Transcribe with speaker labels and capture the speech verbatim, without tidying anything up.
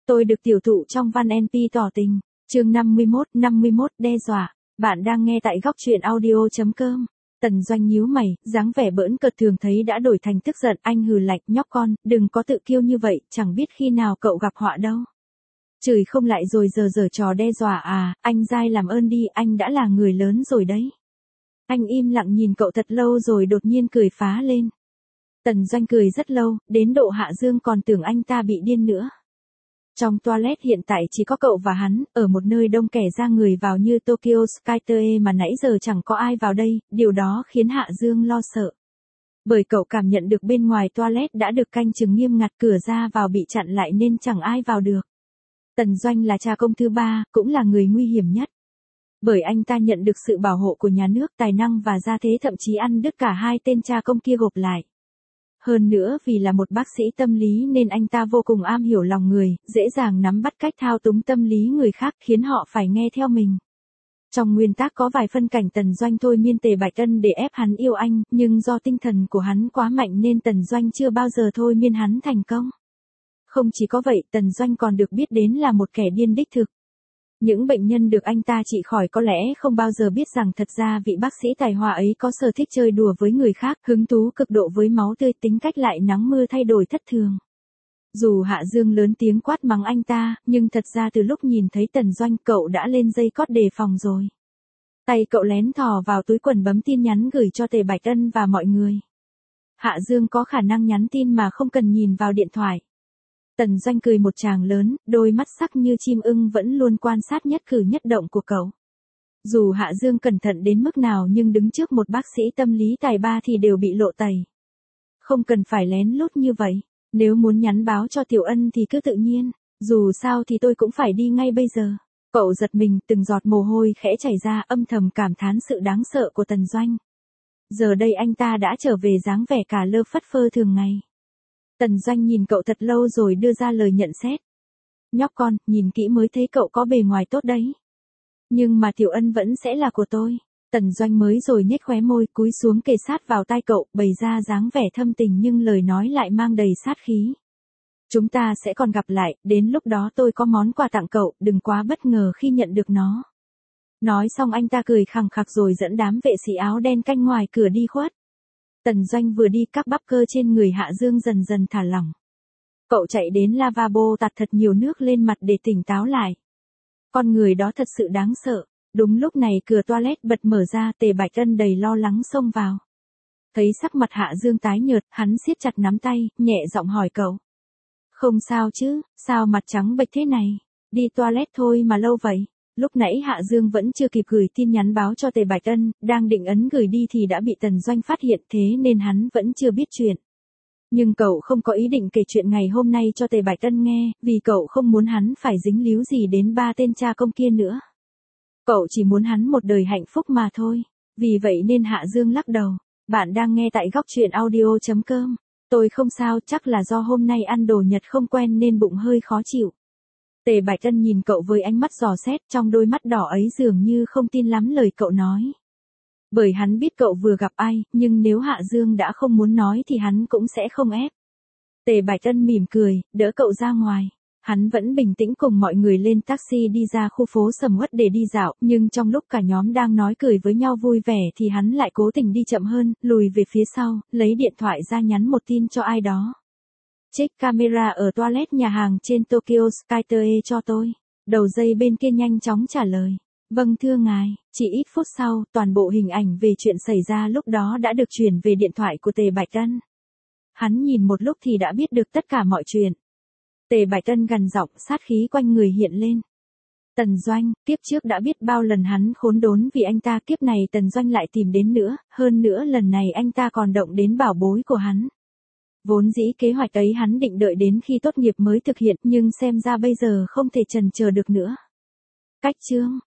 Speaker 1: Tôi được tiểu thụ trong văn en pê tỏ tình. Chương năm mươi mốt, năm mươi mốt đe dọa. Bạn đang nghe tại góc truyện audio chấm com. Tần Doanh nhíu mày, dáng vẻ bỡn cợt thường thấy đã đổi thành tức giận, anh hừ lạnh, nhóc con, đừng có tự kiêu như vậy, chẳng biết khi nào cậu gặp họa đâu. Chửi không lại rồi giờ giở trò đe dọa à, anh dai làm ơn đi, anh đã là người lớn rồi đấy. Anh im lặng nhìn cậu thật lâu rồi đột nhiên cười phá lên. Tần Doanh cười rất lâu, đến độ Hạ Dương còn tưởng anh ta bị điên nữa. Trong toilet hiện tại chỉ có cậu và hắn, ở một nơi đông kẻ ra người vào như Tokyo Skytoe mà nãy giờ chẳng có ai vào đây, điều đó khiến Hạ Dương lo sợ. Bởi cậu cảm nhận được bên ngoài toilet đã được canh chừng nghiêm ngặt, cửa ra vào bị chặn lại nên chẳng ai vào được. Tần Doanh là cha công thứ ba, cũng là người nguy hiểm nhất. Bởi anh ta nhận được sự bảo hộ của nhà nước, tài năng và gia thế thậm chí ăn đứt cả hai tên cha công kia gộp lại. Hơn nữa vì là một bác sĩ tâm lý nên anh ta vô cùng am hiểu lòng người, dễ dàng nắm bắt cách thao túng tâm lý người khác khiến họ phải nghe theo mình. Trong nguyên tắc có vài phân cảnh Tần Doanh thôi miên Tề Bạch Ân để ép hắn yêu anh, nhưng do tinh thần của hắn quá mạnh nên Tần Doanh chưa bao giờ thôi miên hắn thành công. Không chỉ có vậy, Tần Doanh còn được biết đến là một kẻ điên đích thực. Những bệnh nhân được anh ta trị khỏi có lẽ không bao giờ biết rằng thật ra vị bác sĩ tài hoa ấy có sở thích chơi đùa với người khác, hứng thú cực độ với máu tươi, tính cách lại nắng mưa thay đổi thất thường. Dù Hạ Dương lớn tiếng quát mắng anh ta, nhưng thật ra từ lúc nhìn thấy Tần Doanh cậu đã lên dây cót đề phòng rồi. Tay cậu lén thò vào túi quần bấm tin nhắn gửi cho Tề Bạch Ân và mọi người. Hạ Dương có khả năng nhắn tin mà không cần nhìn vào điện thoại. Tần Doanh cười một tràng lớn, đôi mắt sắc như chim ưng vẫn luôn quan sát nhất cử nhất động của cậu. Dù Hạ Dương cẩn thận đến mức nào nhưng đứng trước một bác sĩ tâm lý tài ba thì đều bị lộ tẩy. Không cần phải lén lút như vậy, nếu muốn nhắn báo cho Tiểu Ân thì cứ tự nhiên, dù sao thì tôi cũng phải đi ngay bây giờ. Cậu giật mình, từng giọt mồ hôi khẽ chảy ra, âm thầm cảm thán sự đáng sợ của Tần Doanh. Giờ đây anh ta đã trở về dáng vẻ cả lơ phất phơ thường ngày. Tần Doanh nhìn cậu thật lâu rồi đưa ra lời nhận xét. Nhóc con, nhìn kỹ mới thấy cậu có bề ngoài tốt đấy. Nhưng mà Tiểu Ân vẫn sẽ là của tôi. Tần Doanh mới rồi nhếch khóe môi, cúi xuống kề sát vào tai cậu, bày ra dáng vẻ thâm tình nhưng lời nói lại mang đầy sát khí. Chúng ta sẽ còn gặp lại, đến lúc đó tôi có món quà tặng cậu, đừng quá bất ngờ khi nhận được nó. Nói xong anh ta cười khằng khặc rồi dẫn đám vệ sĩ áo đen canh ngoài cửa đi khuất. Tần Doanh vừa đi, các bắp cơ trên người Hạ Dương dần dần thả lỏng. Cậu chạy đến lavabo tạt thật nhiều nước lên mặt để tỉnh táo lại. Con người đó thật sự đáng sợ. Đúng lúc này cửa toilet bật mở ra, Tề Bạch Ân đầy lo lắng xông vào. Thấy sắc mặt Hạ Dương tái nhợt, hắn siết chặt nắm tay, nhẹ giọng hỏi cậu. Không sao chứ, sao mặt trắng bệch thế này? Đi toilet thôi mà lâu vậy. Lúc nãy Hạ Dương vẫn chưa kịp gửi tin nhắn báo cho Tề Bạch Ân, đang định ấn gửi đi thì đã bị Tần Doanh phát hiện, thế nên hắn vẫn chưa biết chuyện. Nhưng cậu không có ý định kể chuyện ngày hôm nay cho Tề Bạch Ân nghe, vì cậu không muốn hắn phải dính líu gì đến ba tên cha công kia nữa. Cậu chỉ muốn hắn một đời hạnh phúc mà thôi. Vì vậy nên Hạ Dương lắc đầu. Bạn đang nghe tại góc truyện audio chấm com. Tôi không sao, chắc là do hôm nay ăn đồ Nhật không quen nên bụng hơi khó chịu. Tề Bạch Ân nhìn cậu với ánh mắt dò xét, trong đôi mắt đỏ ấy dường như không tin lắm lời cậu nói. Bởi hắn biết cậu vừa gặp ai, nhưng nếu Hạ Dương đã không muốn nói thì hắn cũng sẽ không ép. Tề Bạch Ân mỉm cười, đỡ cậu ra ngoài. Hắn vẫn bình tĩnh cùng mọi người lên taxi đi ra khu phố sầm uất để đi dạo, nhưng trong lúc cả nhóm đang nói cười với nhau vui vẻ thì hắn lại cố tình đi chậm hơn, lùi về phía sau, lấy điện thoại ra nhắn một tin cho ai đó. Check camera ở toilet nhà hàng trên Tokyo Skytoe cho tôi. Đầu dây bên kia nhanh chóng trả lời. Vâng thưa ngài, chỉ ít phút sau, toàn bộ hình ảnh về chuyện xảy ra lúc đó đã được chuyển về điện thoại của Tề Bạch Ân. Hắn nhìn một lúc thì đã biết được tất cả mọi chuyện. Tề Bạch Ân gằn giọng, sát khí quanh người hiện lên. Tần Doanh, kiếp trước đã biết bao lần hắn khốn đốn vì anh ta, kiếp này Tần Doanh lại tìm đến nữa, hơn nữa lần này anh ta còn động đến bảo bối của hắn. Vốn dĩ kế hoạch ấy hắn định đợi đến khi tốt nghiệp mới thực hiện, nhưng xem ra bây giờ không thể chần chờ được nữa. Cách chương